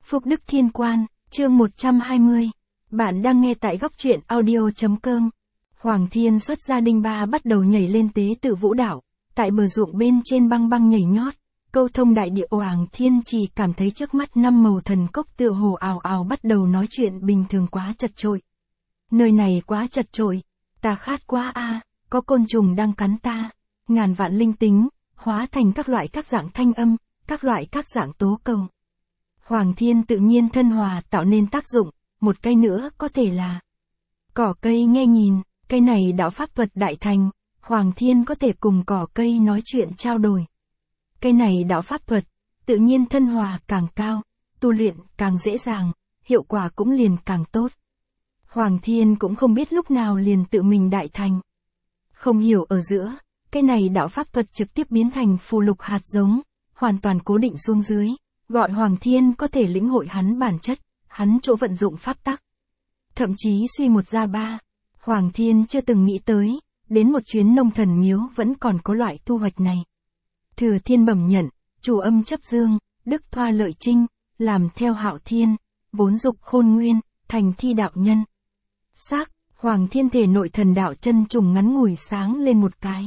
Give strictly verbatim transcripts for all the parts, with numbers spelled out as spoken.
Phúc Đức Thiên Quan, chương một trăm hai mươi. Bạn đang nghe tại góc truyện audio.com. Hoàng Thiên xuất gia đinh ba bắt đầu nhảy lên tế tự vũ đạo, tại bờ ruộng bên trên băng băng nhảy nhót, câu thông đại địa. Hoàng Thiên chỉ cảm thấy trước mắt năm màu thần cốc tựa hồ ào ào bắt đầu nói chuyện bình thường quá chật chội. Nơi này quá chật chội, ta khát quá a, có côn trùng đang cắn ta, ngàn vạn linh tính, hóa thành các loại các dạng thanh âm, các loại các dạng tố cầu. Hoàng Thiên tự nhiên thân hòa tạo nên tác dụng, một cây nữa có thể là cỏ cây nghe nhìn, cây này đạo pháp thuật đại thành, Hoàng Thiên có thể cùng cỏ cây nói chuyện trao đổi. Cây này đạo pháp thuật, tự nhiên thân hòa càng cao, tu luyện càng dễ dàng, hiệu quả cũng liền càng tốt. Hoàng Thiên cũng không biết lúc nào liền tự mình đại thành. Không hiểu ở giữa, cây này đạo pháp thuật trực tiếp biến thành phù lục hạt giống, hoàn toàn cố định xuống dưới, gọi Hoàng Thiên có thể lĩnh hội hắn bản chất, hắn chỗ vận dụng pháp tắc. Thậm chí suy một ra ba, Hoàng Thiên chưa từng nghĩ tới, đến một chuyến nông thần miếu vẫn còn có loại thu hoạch này. Thừa Thiên bẩm nhận, chủ âm chấp dương, đức thoa lợi trinh, làm theo Hạo Thiên, vốn dục khôn nguyên, thành thi đạo nhân. Xác, Hoàng Thiên thể nội thần đạo chân trùng ngắn ngủi sáng lên một cái.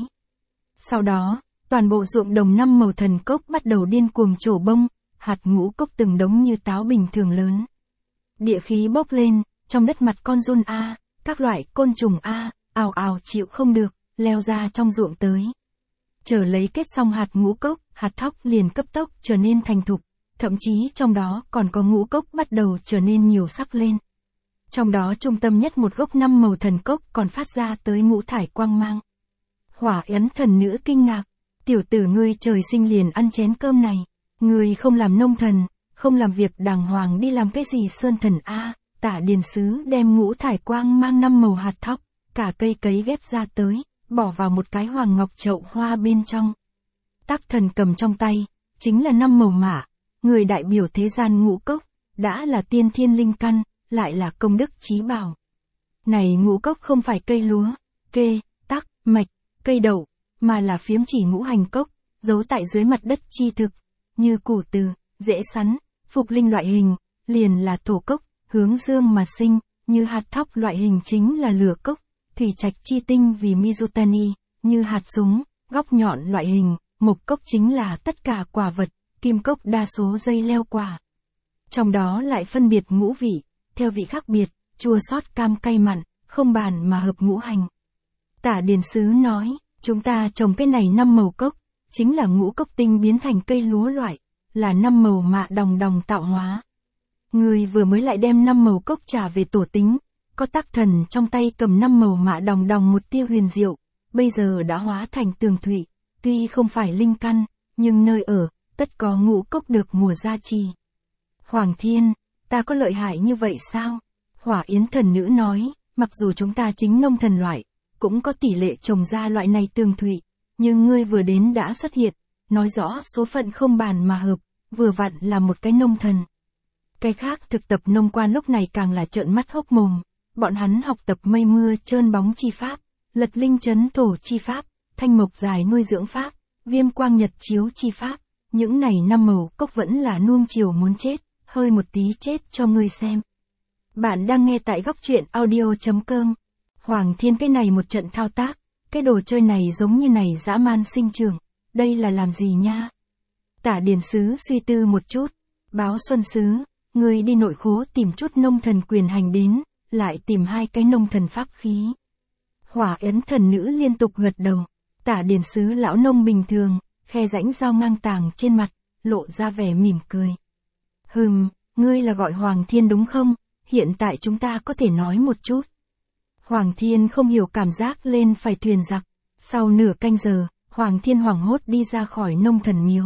Sau đó, toàn bộ ruộng đồng năm màu thần cốc bắt đầu điên cuồng trổ bông, hạt ngũ cốc từng đống như táo bình thường lớn. Địa khí bốc lên, trong đất mặt con giun a, các loại côn trùng a, ào ào chịu không được, leo ra trong ruộng tới. Chờ lấy kết xong hạt ngũ cốc, hạt thóc liền cấp tốc trở nên thành thục, thậm chí trong đó còn có ngũ cốc bắt đầu trở nên nhiều sắc lên. Trong đó trung tâm nhất một gốc năm màu thần cốc còn phát ra tới ngũ thải quang mang. Hỏa Yến thần nữ kinh ngạc, tiểu tử ngươi trời sinh liền ăn chén cơm này, ngươi không làm nông thần, không làm việc đàng hoàng đi làm cái gì sơn thần a? Tả Điền Sứ đem ngũ thải quang mang năm màu hạt thóc, cả cây cấy ghép ra tới, bỏ vào một cái hoàng ngọc chậu hoa bên trong. Tác Thần cầm trong tay, chính là năm màu mã, người đại biểu thế gian ngũ cốc, đã là tiên thiên linh căn, lại là công đức chí bảo. Này ngũ cốc không phải cây lúa, kê, tắc, mạch, cây đậu, mà là phiếm chỉ ngũ hành cốc, giấu tại dưới mặt đất chi thực, như củ từ, rễ sắn, phục linh loại hình, liền là thổ cốc, hướng dương mà sinh, như hạt thóc loại hình chính là lửa cốc, thủy trạch chi tinh vì Mizutani, như hạt súng, góc nhọn loại hình, mộc cốc chính là tất cả quả vật, kim cốc đa số dây leo quả. Trong đó lại phân biệt ngũ vị, theo vị khác biệt, chua xót cam cay mặn, không bàn mà hợp ngũ hành. Tả Điền Sứ nói, chúng ta trồng cái này năm màu cốc, chính là ngũ cốc tinh biến thành cây lúa loại, là năm màu mạ đồng đồng tạo hóa. Người vừa mới lại đem năm màu cốc trả về tổ tính, có Tác Thần trong tay cầm năm màu mạ đồng đồng một tia huyền diệu, bây giờ đã hóa thành tường thủy, tuy không phải linh căn, nhưng nơi ở, tất có ngũ cốc được mùa gia trì. Hoàng Thiên, ta có lợi hại như vậy sao? Hỏa Yến thần nữ nói, mặc dù chúng ta chính nông thần loại, cũng có tỷ lệ trồng ra loại này tường thủy, nhưng ngươi vừa đến đã xuất hiện, nói rõ số phận không bàn mà hợp, vừa vặn là một cái nông thần. Cái khác thực tập nông quan lúc này càng là trợn mắt hốc mồm, bọn hắn học tập mây mưa trơn bóng chi pháp, lật linh chấn thổ chi pháp, thanh mộc dài nuôi dưỡng pháp, viêm quang nhật chiếu chi pháp, những này năm màu cốc vẫn là nuông chiều muốn chết, hơi một tí chết cho ngươi xem. Bạn đang nghe tại góc truyện audio.com. Hoàng Thiên cái này một trận thao tác, cái đồ chơi này giống như này dã man sinh trưởng, đây là làm gì nha? Tả Điền Sứ suy tư một chút, báo Xuân Sứ, ngươi đi nội khố tìm chút nông thần quyền hành đến, lại tìm hai cái nông thần pháp khí. Hỏa Yến thần nữ liên tục gật đầu, Tả Điền Sứ lão nông bình thường, khe rãnh dao ngang tàng trên mặt, lộ ra vẻ mỉm cười. Hừm, ngươi là gọi Hoàng Thiên đúng không? Hiện tại chúng ta có thể nói một chút. Hoàng Thiên không hiểu cảm giác lên phải thuyền giặc. Sau nửa canh giờ, Hoàng Thiên hoảng hốt đi ra khỏi nông thần miếu.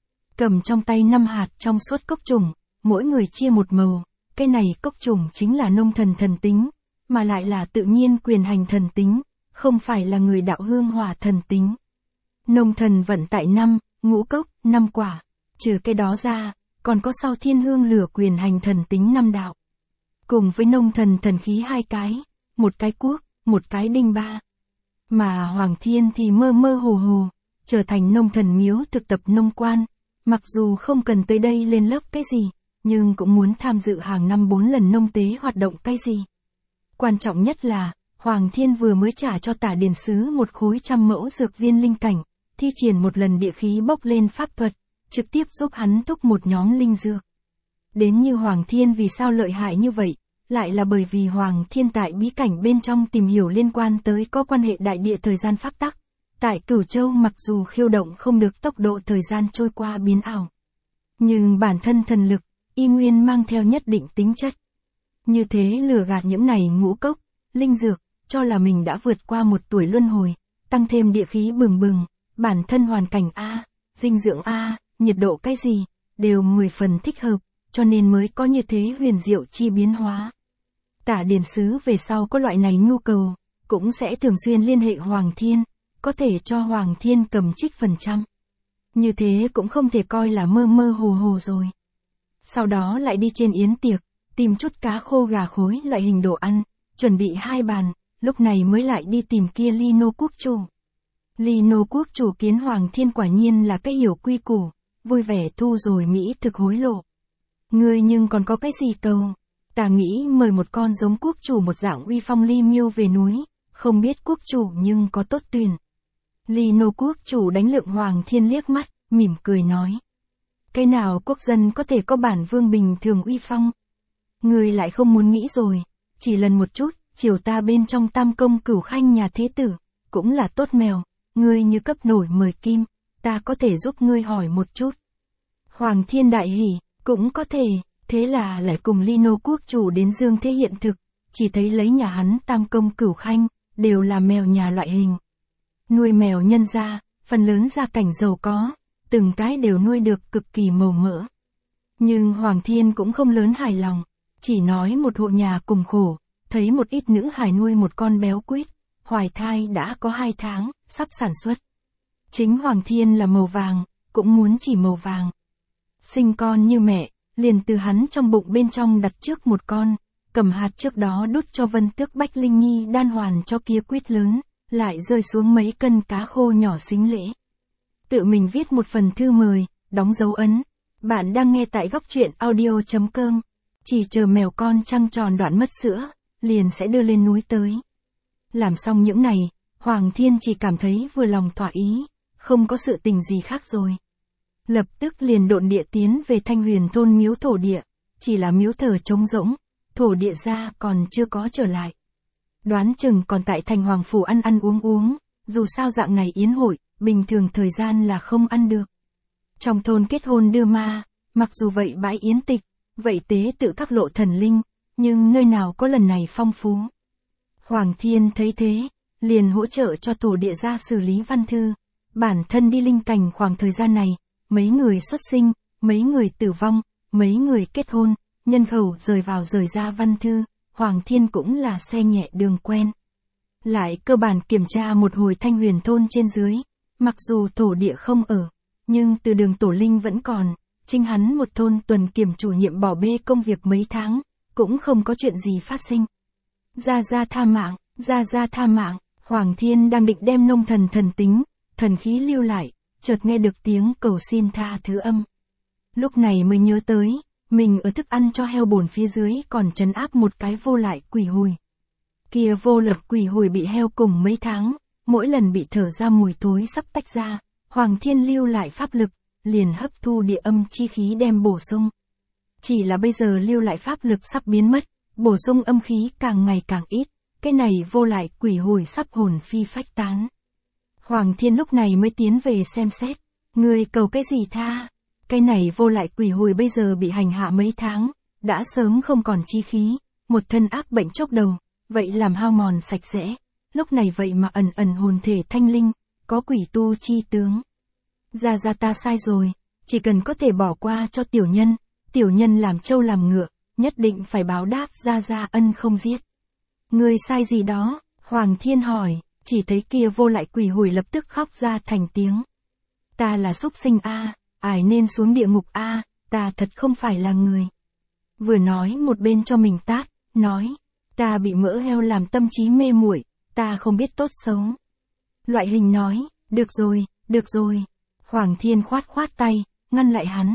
Cầm trong tay năm hạt trong suốt cốc trùng, mỗi người chia một màu. Cái này cốc trùng chính là nông thần thần tính, mà lại là tự nhiên quyền hành thần tính, không phải là người đạo hương hỏa thần tính. Nông thần vận tại năm, ngũ cốc, năm quả. Trừ cái đó ra, còn có sau thiên hương lửa quyền hành thần tính năm đạo. Cùng với nông thần thần khí hai cái, một cái cuốc, một cái đinh ba. Mà Hoàng Thiên thì mơ mơ hồ hồ, trở thành nông thần miếu thực tập nông quan, mặc dù không cần tới đây lên lớp cái gì, nhưng cũng muốn tham dự hàng năm bốn lần nông tế hoạt động cái gì. Quan trọng nhất là, Hoàng Thiên vừa mới trả cho Tả Điền Sứ một khối trăm mẫu dược viên linh cảnh, thi triển một lần địa khí bốc lên pháp thuật, trực tiếp giúp hắn thúc một nhóm linh dược. Đến như Hoàng Thiên vì sao lợi hại như vậy, lại là bởi vì Hoàng Thiên tại bí cảnh bên trong tìm hiểu liên quan tới có quan hệ đại địa thời gian pháp tắc. Tại Cửu Châu mặc dù khiêu động không được tốc độ thời gian trôi qua biến ảo, nhưng bản thân thần lực, y nguyên mang theo nhất định tính chất. Như thế lừa gạt những này ngũ cốc, linh dược, cho là mình đã vượt qua một tuổi luân hồi, tăng thêm địa khí bừng bừng, bản thân hoàn cảnh A, dinh dưỡng A, nhiệt độ cái gì, đều mười phần thích hợp, cho nên mới có như thế huyền diệu chi biến hóa. Tả Điền Sứ về sau có loại này nhu cầu, cũng sẽ thường xuyên liên hệ Hoàng Thiên, có thể cho Hoàng Thiên cầm trích phần trăm. Như thế cũng không thể coi là mơ mơ hồ hồ rồi. Sau đó lại đi trên yến tiệc, tìm chút cá khô gà khối loại hình đồ ăn, chuẩn bị hai bàn, lúc này mới lại đi tìm kia Ly Nô quốc chủ. Ly Nô quốc chủ kiến Hoàng Thiên quả nhiên là cái hiểu quy củ, vui vẻ thu rồi Mỹ thực hối lộ. Ngươi nhưng còn có cái gì cầu? Ta nghĩ mời một con giống quốc chủ một dạng uy phong Ly Miêu về núi, không biết quốc chủ nhưng có tốt tuyển. Ly Nô quốc chủ đánh lượng Hoàng Thiên liếc mắt, mỉm cười nói. Cái nào quốc dân có thể có bản vương bình thường uy phong? Ngươi lại không muốn nghĩ rồi, chỉ lần một chút, chiều ta bên trong tam công cửu khanh nhà thế tử, cũng là tốt mèo, ngươi như cấp nổi mời kim, ta có thể giúp ngươi hỏi một chút. Hoàng Thiên đại hỉ, cũng có thể, thế là lại cùng Ly Nô quốc chủ đến dương thế hiện thực, chỉ thấy lấy nhà hắn tam công cửu khanh, đều là mèo nhà loại hình. Nuôi mèo nhân gia, phần lớn gia cảnh giàu có, từng cái đều nuôi được cực kỳ màu mỡ. Nhưng Hoàng Thiên cũng không lớn hài lòng, chỉ nói một hộ nhà cùng khổ, thấy một ít nữ hài nuôi một con béo quýt, hoài thai đã có hai tháng, sắp sản xuất. Chính Hoàng Thiên là màu vàng, cũng muốn chỉ màu vàng. Sinh con như mẹ, liền từ hắn trong bụng bên trong đặt trước một con, cầm hạt trước đó đút cho Vân Tước Bách Linh Nhi đan hoàn cho kia quýt lớn, lại rơi xuống mấy cân cá khô nhỏ xính lễ. Tự mình viết một phần thư mời, đóng dấu ấn. Bạn đang nghe tại góc truyện audio chấm com. Chỉ chờ mèo con trăng tròn đoạn mất sữa, liền sẽ đưa lên núi tới. Làm xong những này, Hoàng Thiên chỉ cảm thấy vừa lòng thỏa ý, không có sự tình gì khác rồi. Lập tức liền độn địa tiến về Thanh Huyền thôn miếu thổ địa, chỉ là miếu thờ trống rỗng, thổ địa ra còn chưa có trở lại. Đoán chừng còn tại thành hoàng phủ ăn ăn uống uống, dù sao dạng này yến hội, bình thường thời gian là không ăn được. Trong thôn kết hôn đưa ma, mặc dù vậy bãi yến tịch, vậy tế tự các lộ thần linh, nhưng nơi nào có lần này phong phú. Hoàng Thiên thấy thế, liền hỗ trợ cho thổ địa ra xử lý văn thư, bản thân đi linh cảnh khoảng thời gian này, mấy người xuất sinh, mấy người tử vong, mấy người kết hôn, nhân khẩu rời vào rời ra văn thư, Hoàng Thiên cũng là xe nhẹ đường quen. Lại cơ bản kiểm tra một hồi Thanh Huyền thôn trên dưới, mặc dù thổ địa không ở, nhưng từ đường tổ linh vẫn còn, chính hắn một thôn tuần kiểm chủ nhiệm bỏ bê công việc mấy tháng, cũng không có chuyện gì phát sinh. Ra ra tha mạng, ra ra tha mạng, Hoàng Thiên đang định đem nông thần thần tính, thần khí lưu lại, chợt nghe được tiếng cầu xin tha thứ âm. Lúc này mới nhớ tới, mình ở thức ăn cho heo bổn phía dưới còn trấn áp một cái vô lại quỷ hùi. Kia vô lập quỷ hùi bị heo cùng mấy tháng, mỗi lần bị thở ra mùi thối sắp tách ra, Hoàng Thiên lưu lại pháp lực, liền hấp thu địa âm chi khí đem bổ sung. Chỉ là bây giờ lưu lại pháp lực sắp biến mất, bổ sung âm khí càng ngày càng ít, cái này vô lại quỷ hùi sắp hồn phi phách tán. Hoàng Thiên lúc này mới tiến về xem xét, người cầu cái gì tha? Cái này vô lại quỷ hùi bây giờ bị hành hạ mấy tháng, đã sớm không còn chi khí, một thân ác bệnh chốc đầu, vậy làm hao mòn sạch sẽ, lúc này vậy mà ẩn ẩn hồn thể thanh linh, có quỷ tu chi tướng. Ra ra ta sai rồi, chỉ cần có thể bỏ qua cho tiểu nhân, tiểu nhân làm trâu làm ngựa, nhất định phải báo đáp ra ra ân không giết. Người sai gì đó? Hoàng Thiên hỏi, chỉ thấy kia vô lại quỷ hùi lập tức khóc ra thành tiếng. Ta là súc sinh a, ải nên xuống địa ngục a, ta thật không phải là người. Vừa nói một bên cho mình tát, nói, ta bị mỡ heo làm tâm trí mê muội, ta không biết tốt xấu. Loại hình nói, được rồi, được rồi. Hoàng Thiên khoát khoát tay, ngăn lại hắn.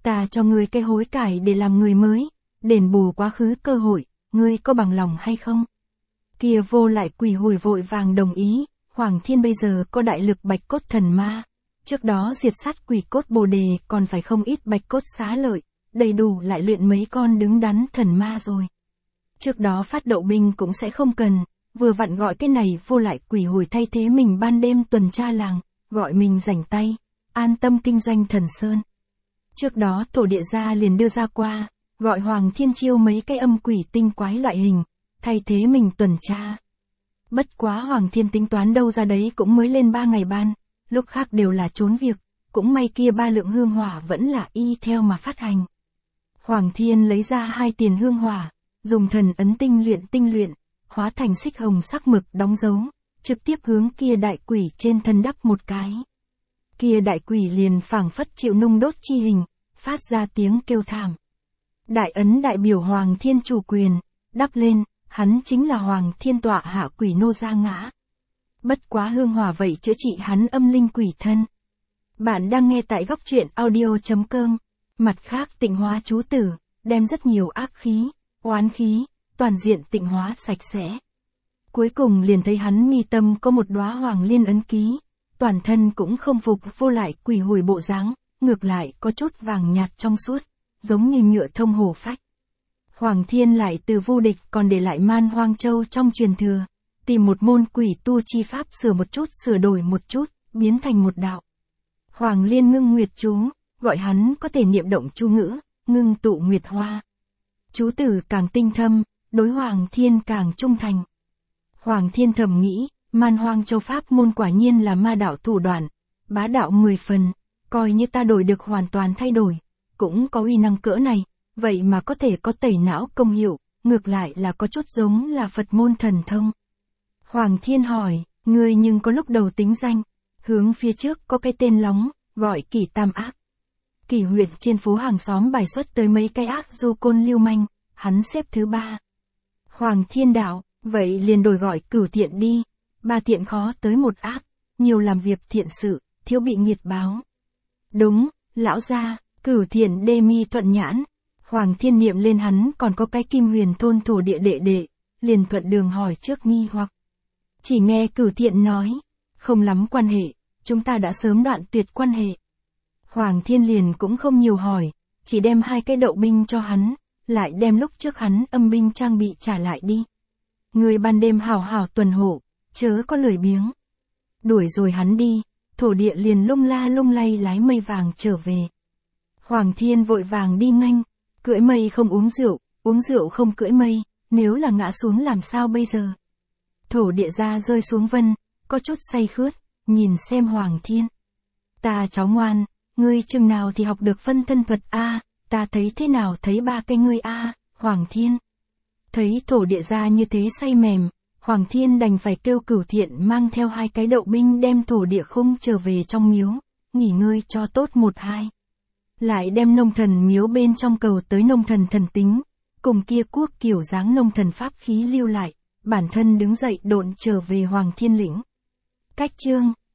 Ta cho ngươi cái hối cải để làm người mới, đền bù quá khứ cơ hội, ngươi có bằng lòng hay không? Kia vô lại quỷ hủi vội vàng đồng ý, Hoàng Thiên bây giờ có đại lực bạch cốt thần ma. Trước đó diệt sát quỷ cốt bồ đề còn phải không ít bạch cốt xá lợi, đầy đủ lại luyện mấy con đứng đắn thần ma rồi. Trước đó phát đậu binh cũng sẽ không cần, vừa vặn gọi cái này vô lại quỷ hủi thay thế mình ban đêm tuần tra làng, gọi mình rảnh tay, an tâm kinh doanh thần sơn. Trước đó thổ địa gia liền đưa ra qua, gọi Hoàng Thiên chiêu mấy cái âm quỷ tinh quái loại hình, thay thế mình tuần tra. Bất quá Hoàng Thiên tính toán đâu ra đấy cũng mới lên ba ngày ban, lúc khác đều là trốn việc, cũng may kia ba lượng hương hỏa vẫn là y theo mà phát hành. Hoàng Thiên lấy ra hai tiền hương hỏa, dùng thần ấn tinh luyện tinh luyện, hóa thành xích hồng sắc mực đóng dấu, trực tiếp hướng kia đại quỷ trên thân đắp một cái. Kia đại quỷ liền phảng phất chịu nung đốt chi hình, phát ra tiếng kêu thảm. Đại ấn đại biểu Hoàng Thiên chủ quyền, đắp lên, hắn chính là Hoàng Thiên tọa hạ quỷ nô gia ngã. Bất quá hương hỏa vậy chữa trị hắn âm linh quỷ thân. Bạn đang nghe tại góc truyện audio chấm com. Mặt khác tịnh hóa chú tử, đem rất nhiều ác khí, oán khí, toàn diện tịnh hóa sạch sẽ. Cuối cùng liền thấy hắn mi tâm có một đóa hoàng liên ấn ký, toàn thân cũng không phục vô lại quỷ hủi bộ dáng, ngược lại có chút vàng nhạt trong suốt, giống như nhựa thông hổ phách. Hoàng Thiên lại từ vô địch còn để lại Man Hoang Châu trong truyền thừa, tìm một môn quỷ tu chi pháp sửa một chút sửa đổi một chút, biến thành một đạo. Hoàng Liên ngưng nguyệt chú, gọi hắn có thể niệm động chú ngữ, ngưng tụ nguyệt hoa. Chú tử càng tinh thâm, đối Hoàng Thiên càng trung thành. Hoàng Thiên thầm nghĩ, Man Hoang Châu pháp môn quả nhiên là ma đạo thủ đoạn, bá đạo mười phần, coi như ta đổi được hoàn toàn thay đổi, cũng có uy năng cỡ này, vậy mà có thể có tẩy não công hiệu, ngược lại là có chút giống là Phật môn thần thông. Hoàng Thiên hỏi, ngươi nhưng có lúc đầu tính danh, hướng phía trước có cái tên lóng, gọi Kỷ Tam Ác. Kỷ huyện trên phố hàng xóm bài xuất tới mấy cái ác du côn lưu manh, hắn xếp thứ ba. Hoàng Thiên đạo, vậy liền đổi gọi Cửu Thiện đi, ba thiện khó tới một ác, nhiều làm việc thiện sự, thiếu bị nghiệt báo. Đúng, lão gia, Cửu Thiện đê mi thuận nhãn. Hoàng Thiên niệm lên hắn còn có cái Kim Huyền thôn thổ địa đệ đệ, liền thuận đường hỏi trước nghi hoặc. Chỉ nghe Cửu Thiện nói, không lắm quan hệ, chúng ta đã sớm đoạn tuyệt quan hệ. Hoàng Thiên liền cũng không nhiều hỏi, chỉ đem hai cái đậu binh cho hắn, lại đem lúc trước hắn âm binh trang bị trả lại đi. Người ban đêm hào hào tuần hộ, chớ có lười biếng. Đuổi rồi hắn đi, thổ địa liền lung la lung lay lái mây vàng trở về. Hoàng Thiên vội vàng đi nghênh, cưỡi mây không uống rượu, uống rượu không cưỡi mây, nếu là ngã xuống làm sao bây giờ? Thổ địa ra rơi xuống vân, có chút say khướt, nhìn xem Hoàng Thiên. Ta cháu ngoan, ngươi chừng nào thì học được phân thân thuật a, ta thấy thế nào thấy ba cái ngươi a, Hoàng Thiên. Thấy thổ địa ra như thế say mềm, Hoàng Thiên đành phải kêu Cửu Thiện mang theo hai cái đậu binh đem thổ địa khung trở về trong miếu, nghỉ ngơi cho tốt một hai. Lại đem nông thần miếu bên trong cầu tới nông thần thần tính, cùng kia quốc kiểu dáng nông thần pháp khí lưu lại, bản thân đứng dậy độn trở về Hoàng Thiên lĩnh. Cách chương